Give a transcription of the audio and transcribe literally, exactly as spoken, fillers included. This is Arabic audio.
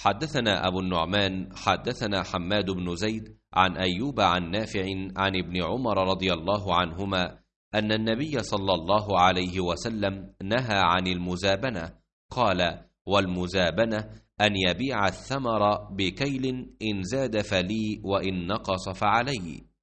حدثنا أبو النعمان حدثنا حماد بن زيد عن أيوب عن نافع عن ابن عمر رضي الله عنهما أن النبي صلى الله عليه وسلم نهى عن المزابنة. قال: والمزابنة أن يبيع الثمر بكيل إن زاد فلي وإن نقص فعلي.